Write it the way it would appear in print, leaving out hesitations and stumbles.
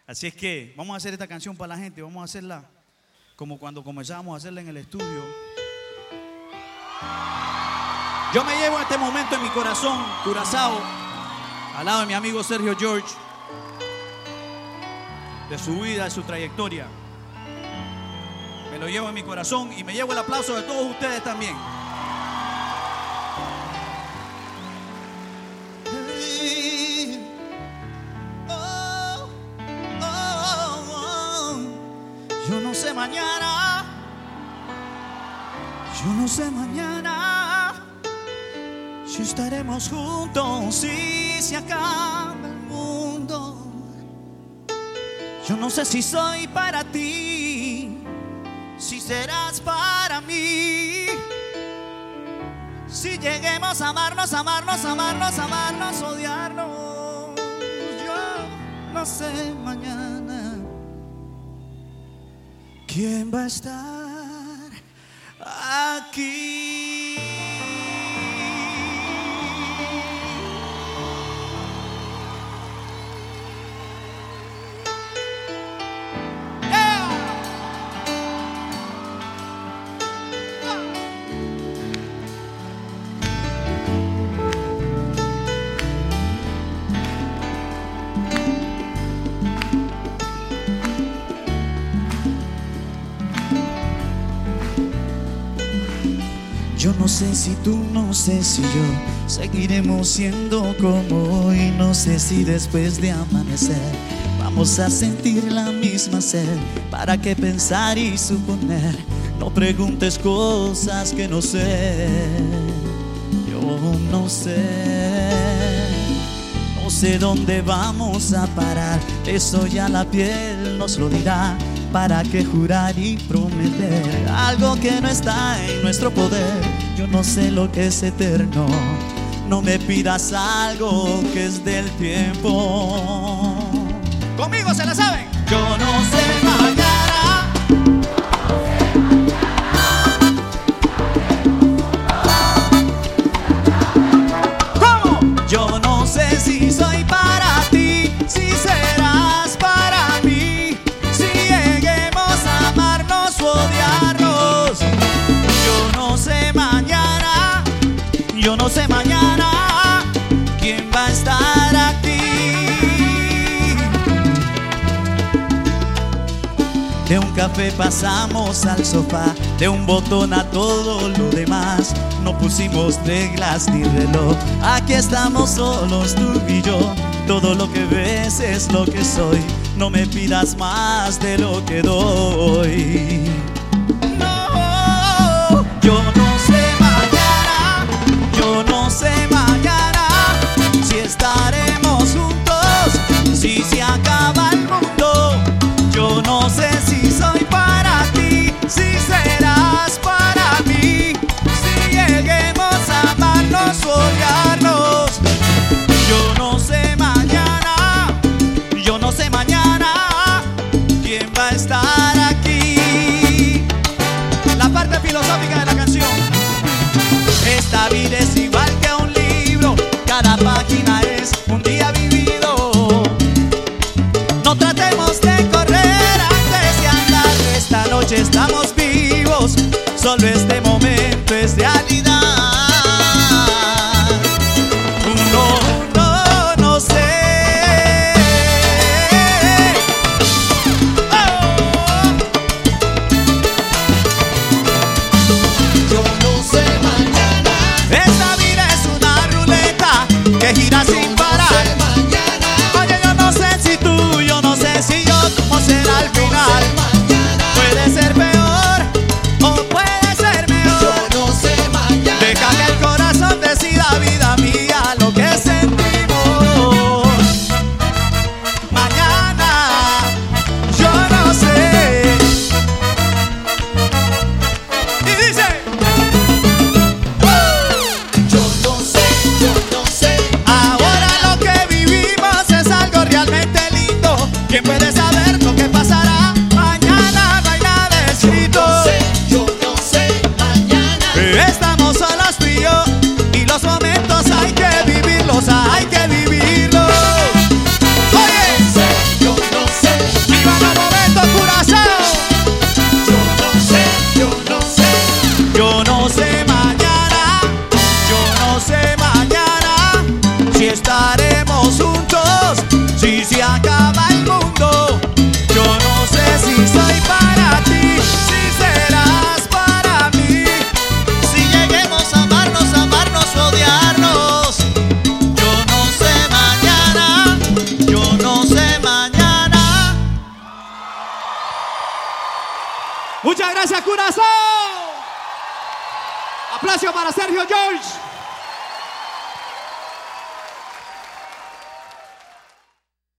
Así es que vamos a hacer esta canción para la gente. Vamos a hacerla como cuando comenzábamos a hacerla en el estudio. Yo me llevo este momento en mi corazón, Curazao, al lado de mi amigo Sergio George, de su vida, de su trayectoria. Me lo llevo en mi corazón y me llevo el aplauso de todos ustedes también. Yo no sé mañana, yo no sé mañana si estaremos juntos, si se acaba el mundo. Yo no sé si soy para ti, si serás para mí, si lleguemos a amarnos, amarnos, amarnos, amarnos, odiarnos. Yo no sé mañana quién va a estar aquí. Yo no sé si tú, no sé si yo seguiremos siendo como hoy. No sé si después de amanecer vamos a sentir la misma sed. ¿Para qué pensar y suponer? No preguntes cosas que no sé. Yo no sé. No sé dónde vamos a parar. Eso ya la piel nos lo dirá. ¿Para qué jurar y prometer algo que no está en nuestro poder? Yo no sé lo que es eterno. No me pidas algo que es del tiempo. Conmigo se la saben. Yo no sé mañana. ¿Cómo? Yo no sé si soy para ti, si serás para mí, si lleguemos a amarnos o odiarnos. Yo no sé mañana, yo no sé mañana quién va a estar aquí. De un café pasamos al sofá, de un botón a todo lo demás. No pusimos reglas ni reloj, aquí estamos solos tú y yo. Todo lo que ves es lo que soy, no me pidas más de lo que doy. No, yo no sé mañana, yo no sé mañana si estaremos juntos, si se acaba el mundo. Yo no sé si soy para ti, si serás para mí, si lleguemos a amarnos o odiarnos. Yo no sé mañana, yo no sé mañana quién va a estar aquí. Muchas gracias, Curazao. Aplauso para Sergio George.